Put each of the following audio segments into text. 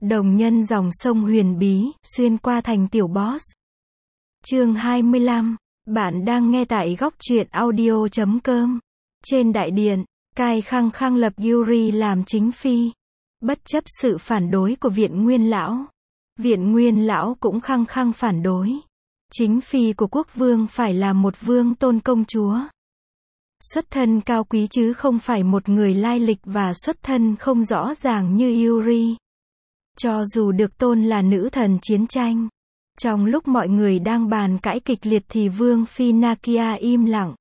Đồng nhân dòng sông huyền bí, xuyên qua thành tiểu boss. Chương 25. Bạn đang nghe tại góc truyện audio.com. Trên đại điện, Cai khăng khăng lập Yuri làm chính phi. Bất chấp sự phản đối của Viện Nguyên Lão. Viện Nguyên Lão cũng khăng khăng phản đối. Chính phi của quốc vương phải là một vương tôn công chúa. Xuất thân cao quý chứ không phải một người lai lịch và xuất thân không rõ ràng như Yuri. Cho dù được tôn là nữ thần chiến tranh. Trong lúc mọi người đang bàn cãi kịch liệt thì vương phi Nakia im lặng.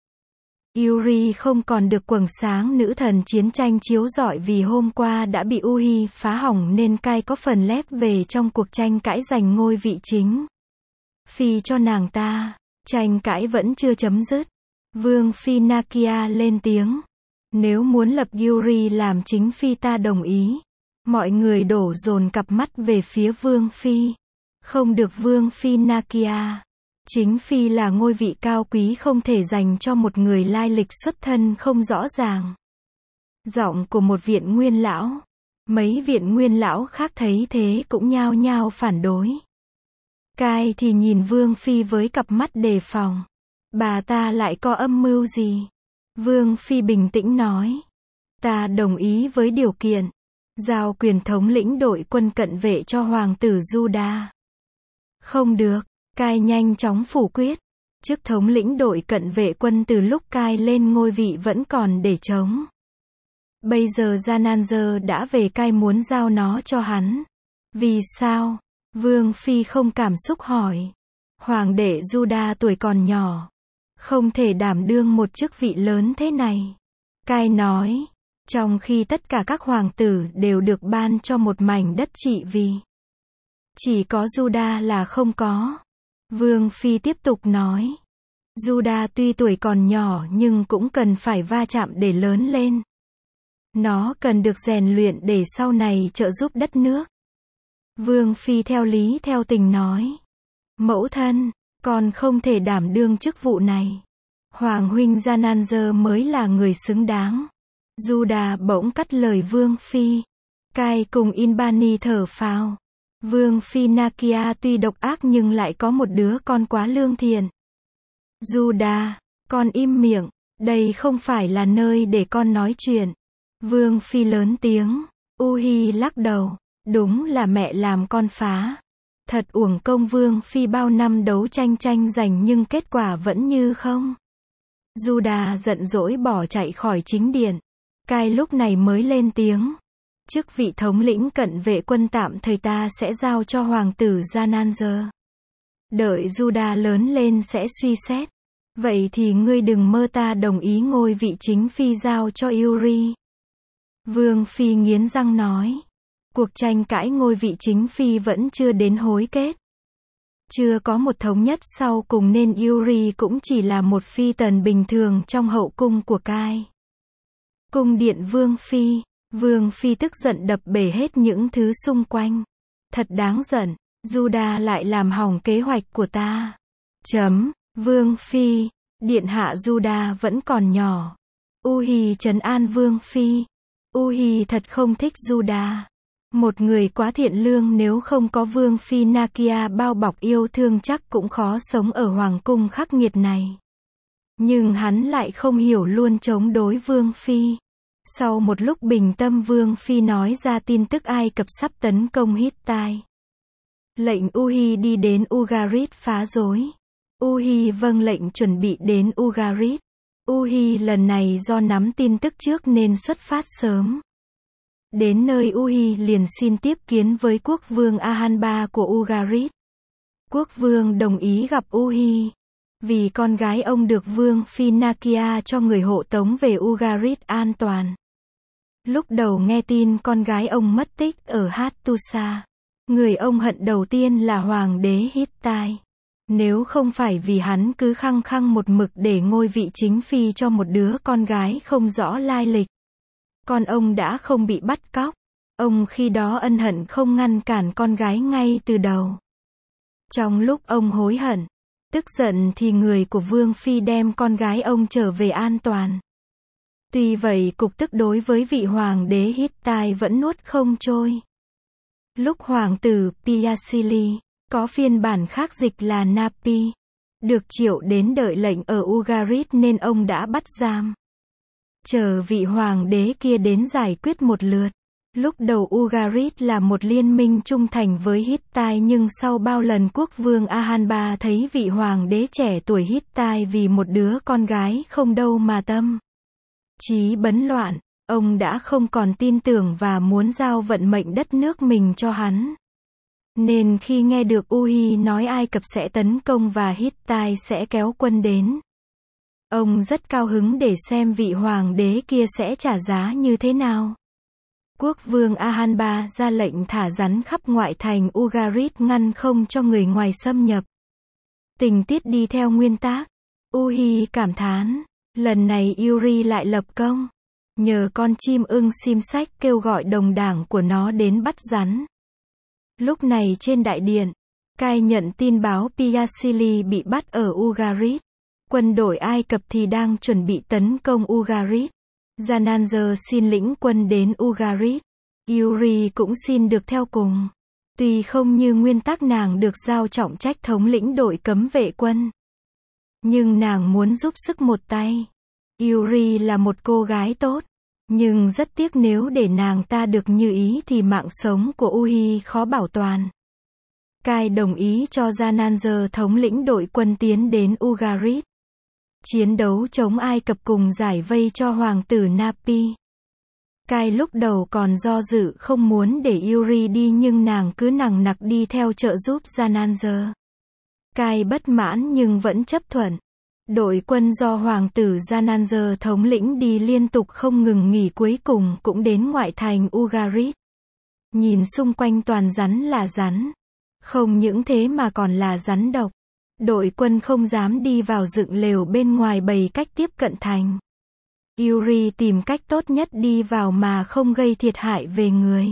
Yuri không còn được quầng sáng nữ thần chiến tranh chiếu rọi vì hôm qua đã bị Uhi phá hỏng nên Cai có phần lép về trong cuộc tranh cãi giành ngôi vị chính phi cho nàng ta. Tranh cãi vẫn chưa chấm dứt. Vương phi Nakia lên tiếng. Nếu muốn lập Yuri làm chính phi ta đồng ý. Mọi người đổ dồn cặp mắt về phía vương phi. Không được vương phi Nakia. Chính phi là ngôi vị cao quý không thể dành cho một người lai lịch xuất thân không rõ ràng. Giọng của một viện nguyên lão. Mấy viện nguyên lão khác thấy thế cũng nhao nhao phản đối. Cai thì nhìn vương phi với cặp mắt đề phòng. Bà ta lại có âm mưu gì? Vương phi bình tĩnh nói. Ta đồng ý với điều kiện. Giao quyền thống lĩnh đội quân cận vệ cho hoàng tử Juda. Không được. Cai nhanh chóng phủ quyết. Chức thống lĩnh đội cận vệ quân từ lúc Cai lên ngôi vị vẫn còn để trống. Bây giờ Jananzer đã về, Cai muốn giao nó cho hắn. Vì sao? Vương phi không cảm xúc hỏi. Hoàng đệ Juda tuổi còn nhỏ. Không thể đảm đương một chức vị lớn thế này. Cai nói. Trong khi tất cả các hoàng tử đều được ban cho một mảnh đất trị vì. Chỉ có Juda là không có. Vương phi tiếp tục nói. Juda tuy tuổi còn nhỏ nhưng cũng cần phải va chạm để lớn lên. Nó cần được rèn luyện để sau này trợ giúp đất nước. Vương phi theo lý theo tình nói. Mẫu thân, con không thể đảm đương chức vụ này. Hoàng huynh Jananzer mới là người xứng đáng. Juda bỗng cắt lời vương phi. Cai cùng Inbani thở phào. Vương phi Nakia tuy độc ác nhưng lại có một đứa con quá lương thiện. Juda, con im miệng, đây không phải là nơi để con nói chuyện. Vương phi lớn tiếng. Uhi lắc đầu. Đúng là mẹ làm con phá. Thật uổng công vương phi bao năm đấu tranh giành nhưng kết quả vẫn như không. Juda giận dỗi bỏ chạy khỏi chính điện. Cai lúc này mới lên tiếng. Chức vị thống lĩnh cận vệ quân tạm thời ta sẽ giao cho hoàng tử Jananzer. Đợi Juda lớn lên sẽ suy xét. Vậy thì ngươi đừng mơ ta đồng ý ngôi vị chính phi giao cho Yuri. Vương phi nghiến răng nói. Cuộc tranh cãi ngôi vị chính phi vẫn chưa đến hồi kết. Chưa có một thống nhất sau cùng nên Yuri cũng chỉ là một phi tần bình thường trong hậu cung của Cai. Cung điện vương phi. Vương phi tức giận đập bể hết những thứ xung quanh. Thật đáng giận. Juda lại làm hỏng kế hoạch của ta. Vương phi. Điện hạ Juda vẫn còn nhỏ. Uhi trấn an vương phi. Uhi thật không thích Juda. Một người quá thiện lương, nếu không có vương phi Nakia bao bọc yêu thương chắc cũng khó sống ở hoàng cung khắc nghiệt này. Nhưng hắn lại không hiểu, luôn chống đối vương phi. Sau một lúc bình tâm vương phi nói ra tin tức Ai Cập sắp tấn công Hittite. Lệnh Uhi đi đến Ugarit phá rối. Uhi vâng lệnh chuẩn bị đến Ugarit. Uhi lần này do nắm tin tức trước nên xuất phát sớm. Đến nơi Uhi liền xin tiếp kiến với quốc vương Ahanba của Ugarit. Quốc vương đồng ý gặp Uhi. Vì con gái ông được vương phi Nakia cho người hộ tống về Ugarit an toàn. Lúc đầu nghe tin con gái ông mất tích ở Hattusa, người ông hận đầu tiên là hoàng đế Hittite. Nếu không phải vì hắn cứ khăng khăng một mực để ngôi vị chính phi cho một đứa con gái không rõ lai lịch, con ông đã không bị bắt cóc. Ông khi đó ân hận không ngăn cản con gái ngay từ đầu. Trong lúc ông hối hận, tức giận thì người của vương phi đem con gái ông trở về an toàn. Tuy vậy cục tức đối với vị hoàng đế Hittite vẫn nuốt không trôi. Lúc hoàng tử Pyasili, có phiên bản khác dịch là Napi, được triệu đến đợi lệnh ở Ugarit nên ông đã bắt giam. Chờ vị hoàng đế kia đến giải quyết một lượt. Lúc đầu Ugarit là một liên minh trung thành với Hittite nhưng sau bao lần quốc vương Ahanba thấy vị hoàng đế trẻ tuổi Hittite vì một đứa con gái không đâu mà tâm trí bấn loạn, ông đã không còn tin tưởng và muốn giao vận mệnh đất nước mình cho hắn. Nên khi nghe được Uhi nói Ai Cập sẽ tấn công và Hittite sẽ kéo quân đến, ông rất cao hứng để xem vị hoàng đế kia sẽ trả giá như thế nào. Quốc vương Ahanba ra lệnh thả rắn khắp ngoại thành Ugarit ngăn không cho người ngoài xâm nhập. Tình tiết đi theo nguyên tác. Uhi cảm thán, lần này Uri lại lập công. Nhờ con chim ưng Simsek kêu gọi đồng đảng của nó đến bắt rắn. Lúc này trên đại điện, Cai nhận tin báo Pyasili bị bắt ở Ugarit. Quân đội Ai Cập thì đang chuẩn bị tấn công Ugarit. Jananzer xin lĩnh quân đến Ugarit. Uri cũng xin được theo cùng. Tuy không như nguyên tắc nàng được giao trọng trách thống lĩnh đội cấm vệ quân, nhưng nàng muốn giúp sức một tay. Uri là một cô gái tốt, nhưng rất tiếc nếu để nàng ta được như ý thì mạng sống của Uhi khó bảo toàn. Cai đồng ý cho Jananzer thống lĩnh đội quân tiến đến Ugarit, chiến đấu chống Ai Cập cùng giải vây cho hoàng tử Napi. Cai lúc đầu còn do dự không muốn để Uri đi nhưng nàng cứ nằng nặc đi theo trợ giúp Jananzer. Cai bất mãn nhưng vẫn chấp thuận. Đội quân do hoàng tử Jananzer thống lĩnh đi liên tục không ngừng nghỉ cuối cùng cũng đến ngoại thành Ugarit. Nhìn xung quanh toàn rắn là rắn. Không những thế mà còn là rắn độc. Đội quân không dám đi vào dựng lều bên ngoài bày cách tiếp cận thành. Uri tìm cách tốt nhất đi vào mà không gây thiệt hại về người.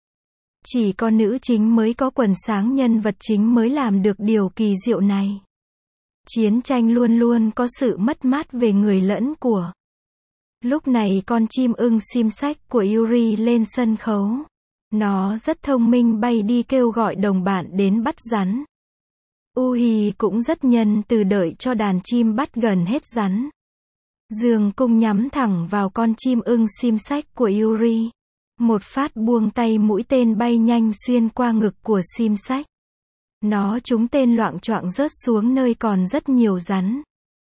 Chỉ có nữ chính mới có quần sáng, nhân vật chính mới làm được điều kỳ diệu này. Chiến tranh luôn luôn có sự mất mát về người lẫn của. Lúc này con chim ưng Simsek của Uri lên sân khấu. Nó rất thông minh bay đi kêu gọi đồng bạn đến bắt rắn. Uhi cũng rất nhân từ đợi cho đàn chim bắt gần hết rắn. Dương cung nhắm thẳng vào con chim ưng Simsek của Uri. Một phát buông tay, mũi tên bay nhanh xuyên qua ngực của Simsek. Nó trúng tên loạng choạng rớt xuống nơi còn rất nhiều rắn.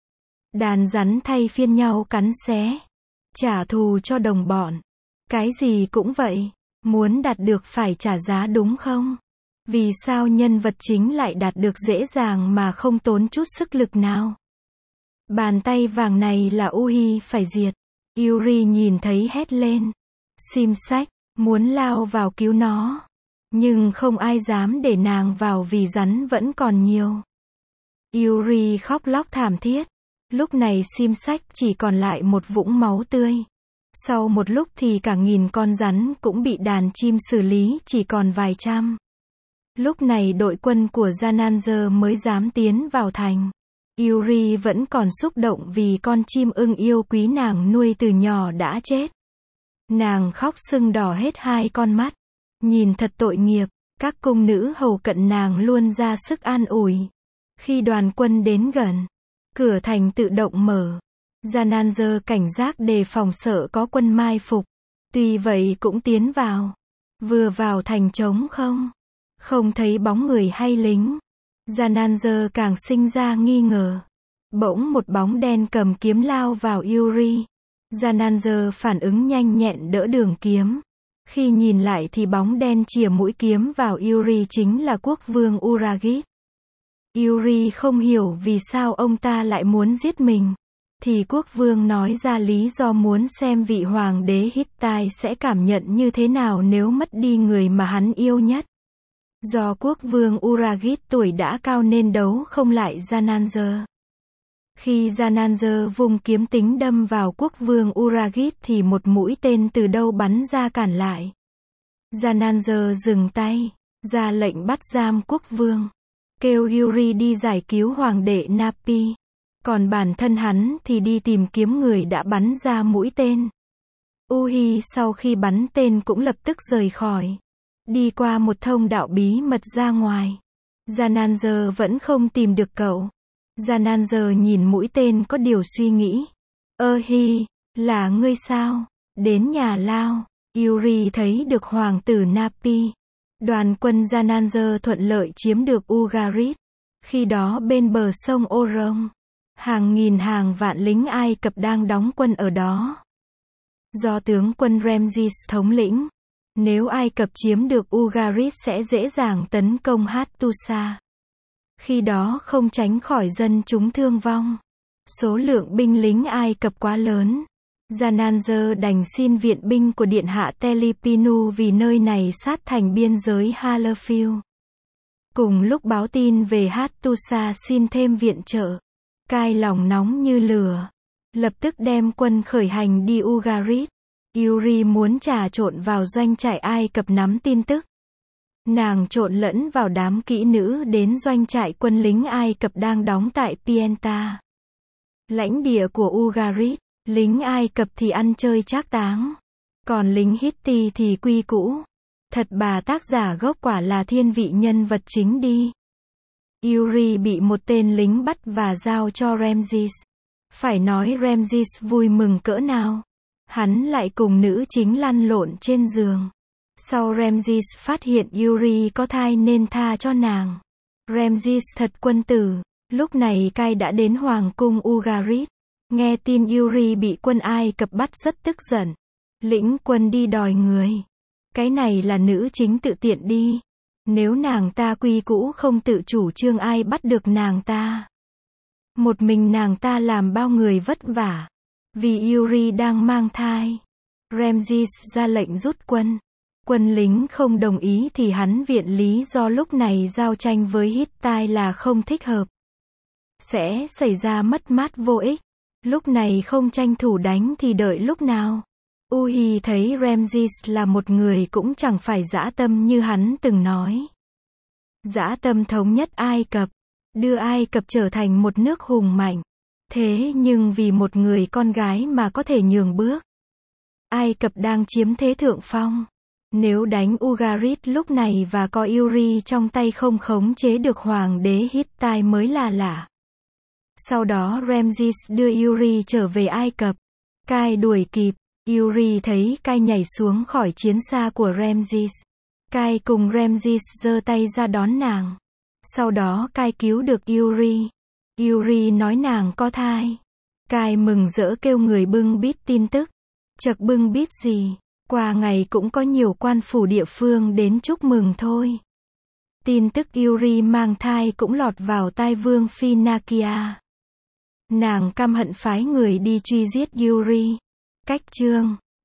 Đàn rắn thay phiên nhau cắn xé, trả thù cho đồng bọn. Cái gì cũng vậy, muốn đạt được phải trả giá đúng không? Vì sao nhân vật chính lại đạt được dễ dàng mà không tốn chút sức lực nào? Bàn tay vàng này là Uhi phải diệt. Uri nhìn thấy hét lên. Simsek muốn lao vào cứu nó, nhưng không ai dám để nàng vào vì rắn vẫn còn nhiều. Uri khóc lóc thảm thiết. Lúc này Simsek chỉ còn lại một vũng máu tươi. Sau một lúc thì cả nghìn con rắn cũng bị đàn chim xử lý, chỉ còn vài trăm. Lúc này đội quân của Jananzer mới dám tiến vào thành. Uri vẫn còn xúc động vì con chim ưng yêu quý nàng nuôi từ nhỏ đã chết. Nàng khóc sưng đỏ hết hai con mắt. Nhìn thật tội nghiệp. Các cung nữ hầu cận nàng luôn ra sức an ủi. Khi đoàn quân đến gần, cửa thành tự động mở. Jananzer cảnh giác đề phòng sợ có quân mai phục. Tuy vậy cũng tiến vào. Vừa vào thành trống không thấy bóng người hay lính. Jananzer càng sinh ra nghi ngờ. Bỗng một bóng đen cầm kiếm lao vào Uri. Jananzer phản ứng nhanh nhẹn đỡ đường kiếm. Khi nhìn lại thì bóng đen chìa mũi kiếm vào Uri chính là quốc vương Uragit. Uri không hiểu vì sao ông ta lại muốn giết mình. Thì quốc vương nói ra lý do muốn xem vị hoàng đế Hittite sẽ cảm nhận như thế nào nếu mất đi người mà hắn yêu nhất. Do quốc vương Uragit tuổi đã cao nên đấu không lại Jananzer. Khi Jananzer vung kiếm tính đâm vào quốc vương Uragit thì một mũi tên từ đâu bắn ra cản lại. Jananzer dừng tay, ra lệnh bắt giam quốc vương, kêu Uri đi giải cứu hoàng đệ Napi. Còn bản thân hắn thì đi tìm kiếm người đã bắn ra mũi tên. Uhi sau khi bắn tên cũng lập tức rời khỏi. đi qua một thông đạo bí mật ra ngoài. Jananzer vẫn không tìm được cậu. Jananzer nhìn mũi tên có điều suy nghĩ. Hi, là ngươi sao? Đến nhà Lao. Yuri thấy được hoàng tử Napi. Đoàn quân Jananzer thuận lợi chiếm được Ugarit. Khi đó bên bờ sông Orong, hàng nghìn hàng vạn lính Ai Cập đang đóng quân ở đó. Do tướng quân Ramses thống lĩnh, nếu Ai Cập chiếm được Ugarit sẽ dễ dàng tấn công Hattusa. Khi đó không tránh khỏi dân chúng thương vong. Số lượng binh lính Ai Cập quá lớn. Jananzer đành xin viện binh của điện hạ Telipinu vì nơi này sát thành biên giới Hallerfield. Cùng lúc báo tin về Hattusa xin thêm viện trợ, Cai lòng nóng như lửa, lập tức đem quân khởi hành đi Ugarit. Yuri muốn trà trộn vào doanh trại Ai Cập nắm tin tức. Nàng trộn lẫn vào đám kỹ nữ đến doanh trại quân lính Ai Cập đang đóng tại Pienta, lãnh địa của Ugarit. Lính Ai Cập thì ăn chơi trác táng, còn lính Hitti thì quy củ. Thật bà tác giả gốc quả là thiên vị nhân vật chính đi. Yuri bị một tên lính bắt và giao cho Ramses. Phải nói Ramses vui mừng cỡ nào. Hắn lại cùng nữ chính lăn lộn trên giường. Sau Ramses phát hiện Yuri có thai nên tha cho nàng. Ramses thật quân tử. Lúc này Cai đã đến hoàng cung Ugarit. Nghe tin Yuri bị quân Ai Cập bắt rất tức giận. Lĩnh quân đi đòi người. Cái này là nữ chính tự tiện đi. Nếu nàng ta quy củ không tự chủ trương ai bắt được nàng ta. Một mình nàng ta làm bao người vất vả. Vì Yuri đang mang thai. Ramses ra lệnh rút quân. Quân lính không đồng ý thì hắn viện lý do lúc này giao tranh với Hittite là không thích hợp. Sẽ xảy ra mất mát vô ích. Lúc này không tranh thủ đánh thì đợi lúc nào. Uhi thấy Ramses là một người cũng chẳng phải dã tâm như hắn từng nói. Dã tâm thống nhất Ai Cập, đưa Ai Cập trở thành một nước hùng mạnh. Thế nhưng vì một người con gái mà có thể nhường bước. Ai Cập đang chiếm thế thượng phong. Nếu đánh Ugarit lúc này và có Yuri trong tay không khống chế được hoàng đế Hittite mới là lạ. Sau đó Ramses đưa Yuri trở về Ai Cập. Cai đuổi kịp. Yuri thấy Cai nhảy xuống khỏi chiến xa của Ramses. Cai cùng Ramses giơ tay ra đón nàng. Sau đó Cai cứu được Yuri. Yuri nói nàng có thai. Cai mừng rỡ kêu người bưng bít tin tức. Chật bưng bít gì? Qua ngày cũng có nhiều quan phủ địa phương đến chúc mừng thôi. Tin tức Yuri mang thai cũng lọt vào tai vương phi Nakia. Nàng căm hận phái người đi truy giết Yuri. Cách chương